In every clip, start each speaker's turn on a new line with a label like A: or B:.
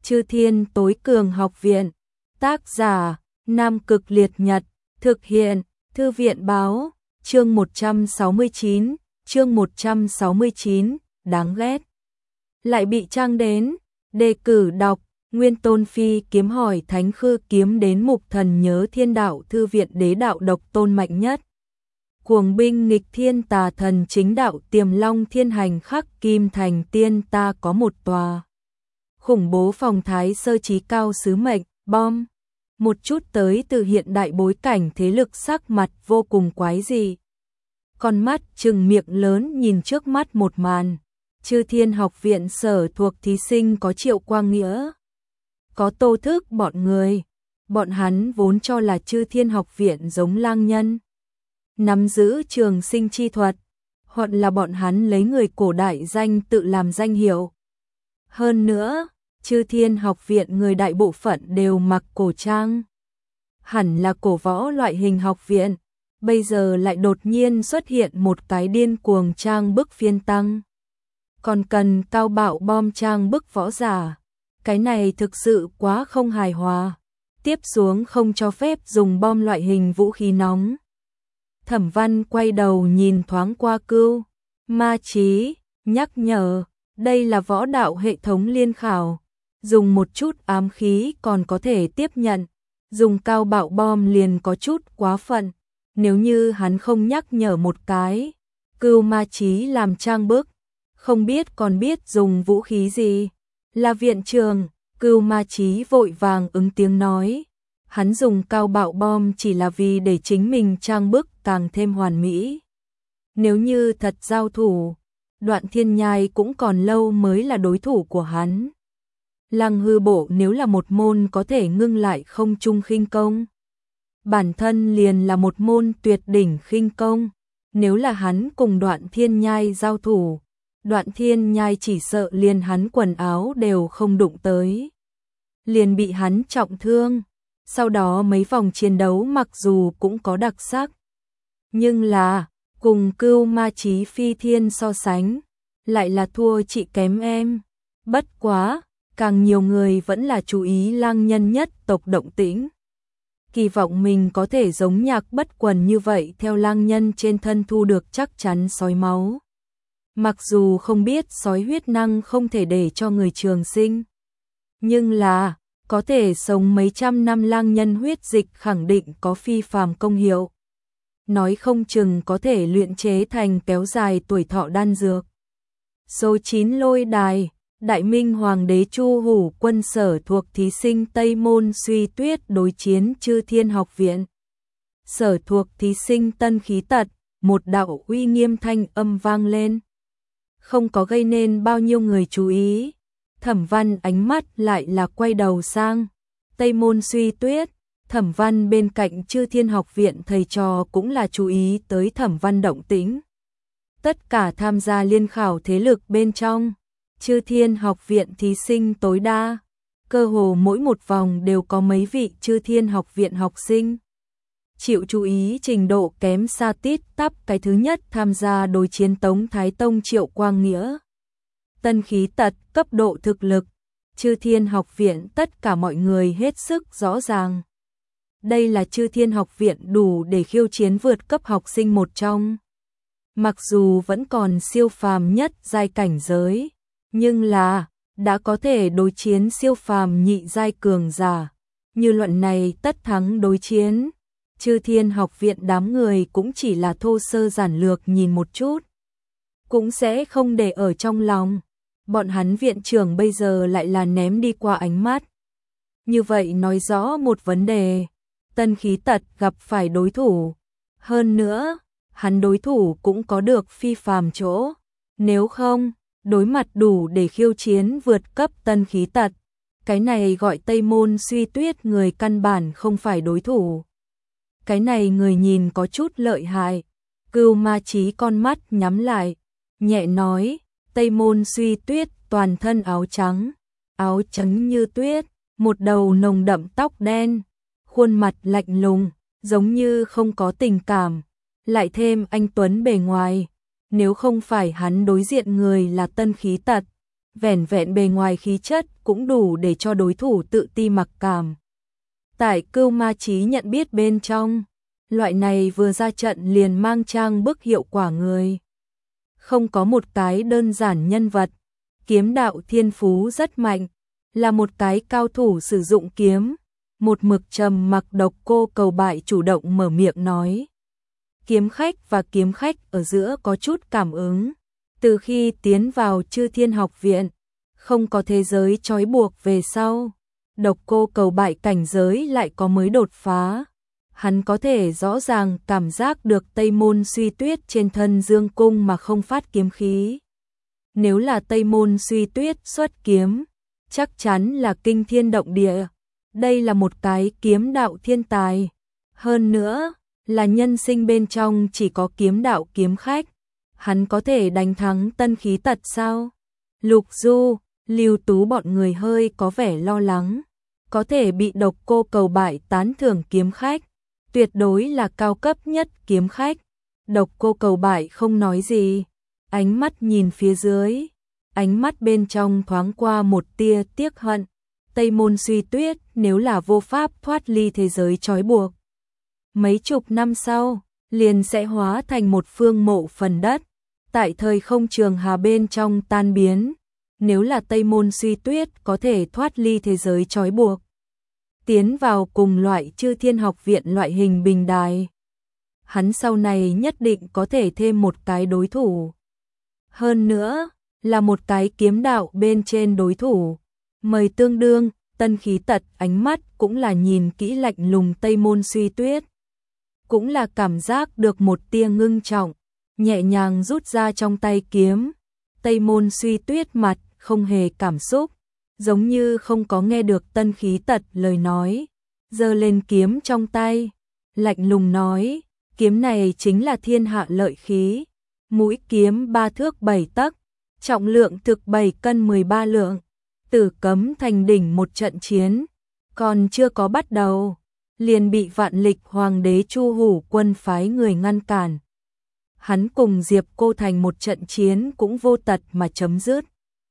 A: Chư Thiên Tối Cường Học Viện. Tác giả: Nam Cực Liệt Nhật. Thực hiện: Thư viện báo. Chương 169. Chương 169. Đáng ghét. Lại bị trang đến. Đề cử đọc. Nguyên Tôn Phi kiếm hỏi Thánh Khư kiếm đến Mục Thần nhớ Thiên Đạo Thư viện đế đạo độc tôn mạnh nhất. Cuồng binh nghịch thiên tà thần chính đạo Tiềm Long Thiên Hành khắc kim thành tiên ta có một tòa. Khủng bố phòng thái sơ trí cao sứ mệnh, bom. Một chút tới từ hiện đại bối cảnh thế lực sắc mặt vô cùng quái dị. Con mắt trừng miệng lớn nhìn trước mắt một màn. Chư Thiên Học Viện sở thuộc thí sinh có Triệu Quang Nghĩa, có Tô Thức bọn người. Bọn hắn vốn cho là Chư Thiên Học Viện giống lang nhân, nắm giữ trường sinh chi thuật, hoặc là bọn hắn lấy người cổ đại danh tự làm danh hiệu. Hơn nữa, Chư Thiên Học Viện người đại bộ phận đều mặc cổ trang, hẳn là cổ võ loại hình học viện, bây giờ lại đột nhiên xuất hiện một cái điên cuồng trang bức phiên tăng. Còn cần cao bạo bom trang bức võ giả. Cái này thực sự quá không hài hòa. Tiếp xuống không cho phép dùng bom loại hình vũ khí nóng. Thẩm Văn quay đầu nhìn thoáng qua Cưu Ma Chí, nhắc nhở, đây là võ đạo hệ thống liên khảo. Dùng một chút ám khí còn có thể tiếp nhận, dùng cao bạo bom liền có chút quá phận. Nếu như hắn không nhắc nhở một cái, Cưu Ma Chí làm trang bức, không biết còn biết dùng vũ khí gì. Là viện trường. Cưu Ma Chí vội vàng ứng tiếng nói. Hắn dùng cao bạo bom chỉ là vì để chính mình trang bức càng thêm hoàn mỹ. Nếu như thật giao thủ, Đoạn Thiên Nhai cũng còn lâu mới là đối thủ của hắn. Lăng hư bộ nếu là một môn có thể ngưng lại không trung khinh công, bản thân liền là một môn tuyệt đỉnh khinh công. Nếu là hắn cùng Đoạn Thiên Nhai giao thủ, Đoạn Thiên Nhai chỉ sợ liền hắn quần áo đều không đụng tới, liền bị hắn trọng thương. Sau đó mấy vòng chiến đấu mặc dù cũng có đặc sắc, nhưng là cùng Cưu Ma Chí phi thiên so sánh, lại là thua chị kém em. Bất quá, càng nhiều người vẫn là chú ý lang nhân nhất tộc động tĩnh. Kỳ vọng mình có thể giống Nhạc Bất Quần như vậy theo lang nhân trên thân thu được chắc chắn sói máu. Mặc dù không biết sói huyết năng không thể để cho người trường sinh, nhưng là có thể sống mấy trăm năm lang nhân huyết dịch khẳng định có phi phàm công hiệu. Nói không chừng có thể luyện chế thành kéo dài tuổi thọ đan dược. Số 9 lôi đài, Đại Minh Hoàng đế Chu Hủ quân sở thuộc thí sinh Tây Môn Suy Tuyết đối chiến Chư Thiên Học Viện. Sở thuộc thí sinh Tân Khí Tật, một đạo uy nghiêm thanh âm vang lên. Không có gây nên bao nhiêu người chú ý. Thẩm Văn ánh mắt lại là quay đầu sang Tây Môn Suy Tuyết. Thẩm Văn bên cạnh Chư Thiên Học Viện thầy trò cũng là chú ý tới Thẩm Văn động tĩnh. Tất cả tham gia liên khảo thế lực bên trong Chư Thiên Học Viện thí sinh tối đa, cơ hồ mỗi một vòng đều có mấy vị Chư Thiên Học Viện học sinh. Chịu chú ý trình độ kém xa tít tắp. Cái thứ nhất tham gia đối chiến Tống Thái Tông Triệu Quang Nghĩa. Tân Khí Tật, cấp độ thực lực, Chư Thiên Học Viện tất cả mọi người hết sức rõ ràng. Đây là Chư Thiên Học Viện đủ để khiêu chiến vượt cấp học sinh một trong. Mặc dù vẫn còn siêu phàm nhất giai cảnh giới, nhưng là đã có thể đối chiến siêu phàm nhị giai cường giả. Như luận này tất thắng đối chiến, Chư Thiên Học Viện đám người cũng chỉ là thô sơ giản lược nhìn một chút, cũng sẽ không để ở trong lòng. Bọn hắn viện trưởng bây giờ lại là ném đi qua ánh mắt. Như vậy nói rõ một vấn đề, Tân Khí Tật gặp phải đối thủ. Hơn nữa, hắn đối thủ cũng có được phi phàm chỗ. Nếu không, đối mặt đủ để khiêu chiến vượt cấp Tân Khí Tật, cái này gọi Tây Môn Suy Tuyết người căn bản không phải đối thủ. Cái này người nhìn có chút lợi hại. Cưu Ma Chí con mắt nhắm lại, nhẹ nói, Tây Môn Suy Tuyết toàn thân áo trắng như tuyết, một đầu nồng đậm tóc đen, khuôn mặt lạnh lùng, giống như không có tình cảm, lại thêm anh tuấn bề ngoài. Nếu không phải hắn đối diện người là Tân Khí Tật, vẻn vẹn bề ngoài khí chất cũng đủ để cho đối thủ tự ti mặc cảm. Tại Cưu Ma Chí nhận biết bên trong, loại này vừa ra trận liền mang trang bức hiệu quả người. Không có một cái đơn giản nhân vật, kiếm đạo thiên phú rất mạnh, là một cái cao thủ sử dụng kiếm. Một mực trầm mặc Độc Cô Cầu Bại chủ động mở miệng nói. Kiếm khách và kiếm khách ở giữa có chút cảm ứng. Từ khi tiến vào Chư Thiên Học Viện, không có thế giới trói buộc về sau. Độc Cô Cầu Bại cảnh giới lại có mới đột phá. Hắn có thể rõ ràng cảm giác được Tây Môn Suy Tuyết trên thân dương cung mà không phát kiếm khí. Nếu là Tây Môn Suy Tuyết xuất kiếm, chắc chắn là kinh thiên động địa. Đây là một cái kiếm đạo thiên tài. Hơn nữa, là nhân sinh bên trong chỉ có kiếm đạo kiếm khách. Hắn có thể đánh thắng Tân Khí Tật sao? Lục Du, Lưu Tú bọn người hơi có vẻ lo lắng. Có thể bị Độc Cô Cầu Bại tán thưởng kiếm khách. Tuyệt đối là cao cấp nhất kiếm khách. Độc Cô Cầu Bại không nói gì. Ánh mắt nhìn phía dưới. Ánh mắt bên trong thoáng qua một tia tiếc hận. Tây Môn Suy Tuyết nếu là vô pháp thoát ly thế giới trói buộc. Mấy chục năm sau, liền sẽ hóa thành một phương mộ phần đất. Tại thời không trường hà bên trong tan biến. Nếu là Tây Môn Suy Tuyết có thể thoát ly thế giới trói buộc. Tiến vào cùng loại Chư Thiên Học Viện loại hình bình đài. Hắn sau này nhất định có thể thêm một cái đối thủ. Hơn nữa, là một cái kiếm đạo bên trên đối thủ. Mời tương đương, Tân Khí Tật ánh mắt cũng là nhìn kỹ lạnh lùng Tây Môn Suy Tuyết. Cũng là cảm giác được một tia ngưng trọng, nhẹ nhàng rút ra trong tay kiếm. Tây Môn Suy Tuyết mặt không hề cảm xúc, giống như không có nghe được Tân Khí Tật lời nói. Giơ lên kiếm trong tay, lạnh lùng nói, kiếm này chính là thiên hạ lợi khí. Mũi kiếm 3 thước 7 tấc, trọng lượng thực 7 cân 13 lượng. Tử Cấm Thành đỉnh một trận chiến, còn chưa có bắt đầu, liền bị Vạn Lịch Hoàng đế Chu Hủ Quân phái người ngăn cản. Hắn cùng Diệp Cô Thành một trận chiến cũng vô tật mà chấm dứt.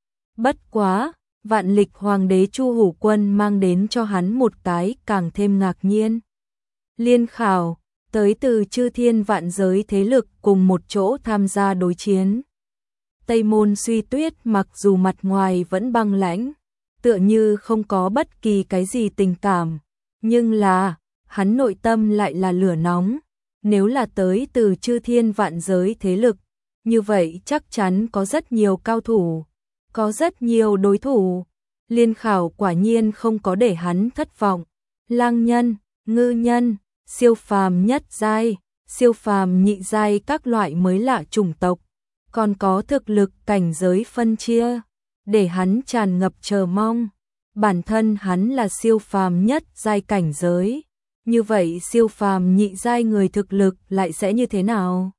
A: Bất quá, Vạn Lịch Hoàng đế Chu Hủ Quân mang đến cho hắn một cái càng thêm ngạc nhiên. Liên khảo, tới từ chư thiên vạn giới thế lực cùng một chỗ tham gia đối chiến. Tây Môn Suy Tuyết mặc dù mặt ngoài vẫn băng lãnh, tựa như không có bất kỳ cái gì tình cảm, nhưng là, hắn nội tâm lại là lửa nóng. Nếu là tới từ chư thiên vạn giới thế lực, như vậy chắc chắn có rất nhiều cao thủ, có rất nhiều đối thủ. Liên khảo quả nhiên không có để hắn thất vọng. Lang nhân, ngư nhân, siêu phàm nhất giai, siêu phàm nhị giai các loại mới lạ chủng tộc, còn có thực lực cảnh giới phân chia, để hắn tràn ngập chờ mong. Bản thân hắn là siêu phàm nhất giai cảnh giới, như vậy siêu phàm nhị giai người thực lực lại sẽ như thế nào?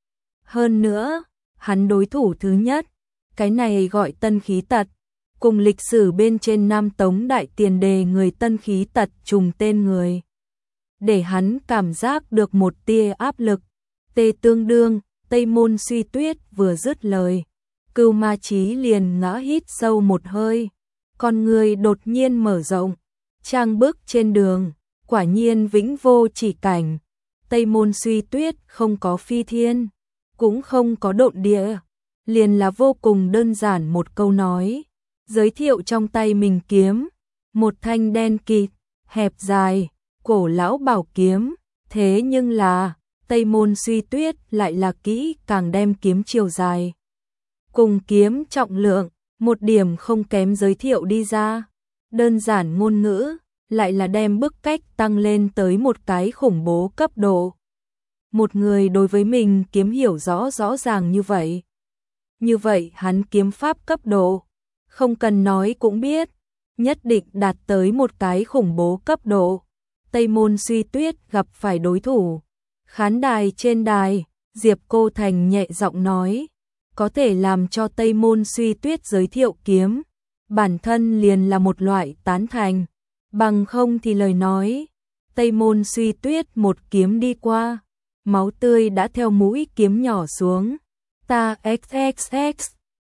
A: Hơn nữa, hắn đối thủ thứ nhất, cái này gọi Tân Khí Tật, cùng lịch sử bên trên Nam Tống Đại Tiền Đề người Tân Khí Tật trùng tên người. Để hắn cảm giác được một tia áp lực. Tê tương đương, Tây Môn Suy Tuyết vừa dứt lời, Cưu Ma Chí liền ngã hít sâu một hơi, con người đột nhiên mở rộng, trang bước trên đường, quả nhiên vĩnh vô chỉ cảnh. Tây Môn Suy Tuyết không có phi thiên, cũng không có độn địa, liền là vô cùng đơn giản một câu nói, giới thiệu trong tay mình kiếm, một thanh đen kịt, hẹp dài, cổ lão bảo kiếm. Thế nhưng là, Tây Môn Suy Tuyết lại là kỹ càng đem kiếm chiều dài cùng kiếm trọng lượng, một điểm không kém giới thiệu đi ra. Đơn giản ngôn ngữ, lại là đem bức cách tăng lên tới một cái khủng bố cấp độ. Một người đối với mình kiếm hiểu rõ ràng như vậy. Như vậy hắn kiếm pháp cấp độ, không cần nói cũng biết, nhất định đạt tới một cái khủng bố cấp độ. Tây Môn Suy Tuyết gặp phải đối thủ. Khán đài trên đài, Diệp Cô Thành nhẹ giọng nói, có thể làm cho Tây Môn Suy Tuyết giới thiệu kiếm, bản thân liền là một loại tán thành, bằng không thì lời nói. Tây Môn Suy Tuyết một kiếm đi qua, máu tươi đã theo mũi kiếm nhỏ xuống. Ta XXX,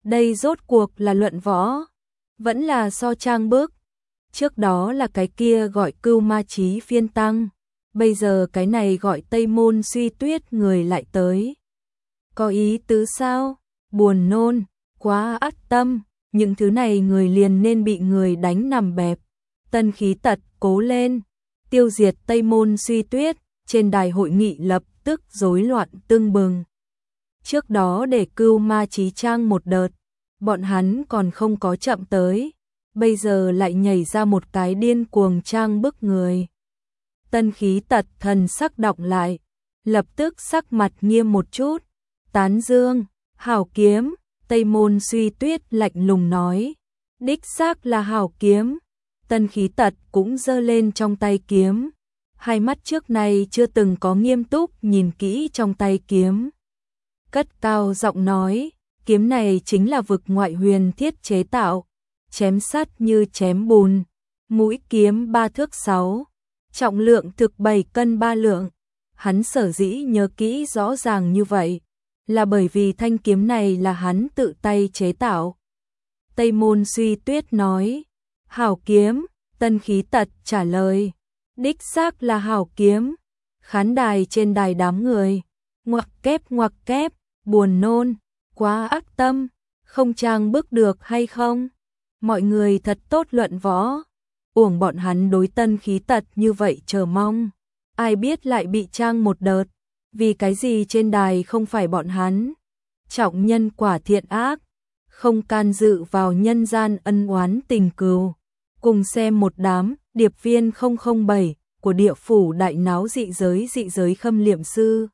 A: Đây rốt cuộc là luận võ, vẫn là so trang bức. Trước đó là cái kia gọi Cưu Ma Chí phiên tăng, bây giờ cái này gọi Tây Môn Suy Tuyết người lại tới. Có ý tứ sao? Buồn nôn, quá ác tâm, những thứ này người liền nên bị người đánh nằm bẹp. Tân Khí Tật cố lên, tiêu diệt Tây Môn Suy Tuyết, trên đài hội nghị lập tức rối loạn tưng bừng. Trước đó để Cưu Ma Chí trang một đợt, bọn hắn còn không có chậm tới, bây giờ lại nhảy ra một cái điên cuồng trang bức người. Tân Khí Tật thần sắc đọng lại, lập tức sắc mặt nghiêm một chút, tán dương, hảo kiếm, Tây Môn Suy Tuyết lạnh lùng nói, đích xác là hảo kiếm. Tân Khí Tật cũng giơ lên trong tay kiếm, hai mắt trước nay chưa từng có nghiêm túc nhìn kỹ trong tay kiếm. Cất cao giọng nói, kiếm này chính là vực ngoại huyền thiết chế tạo, chém sắt như chém bùn, mũi kiếm 3 thước 6, trọng lượng thực 7 cân 3 lượng. Hắn sở dĩ nhớ kỹ rõ ràng như vậy, là bởi vì thanh kiếm này là hắn tự tay chế tạo. Tây Môn Suy Tuyết nói, hảo kiếm, Tân Khí Tật trả lời, đích xác là hảo kiếm. Khán đài trên đài đám người, ngoặc kép, buồn nôn, quá ác tâm, không trang bức được hay không? Mọi người thật tốt luận võ, uổng bọn hắn đối Tân Khí Tật như vậy chờ mong. Ai biết lại bị trang một đợt, vì cái gì trên đài không phải bọn hắn. Trọng nhân quả thiện ác, không can dự vào nhân gian ân oán tình cừu. Cùng xem một đám điệp viên 007 của địa phủ đại náo dị giới khâm liệm sư.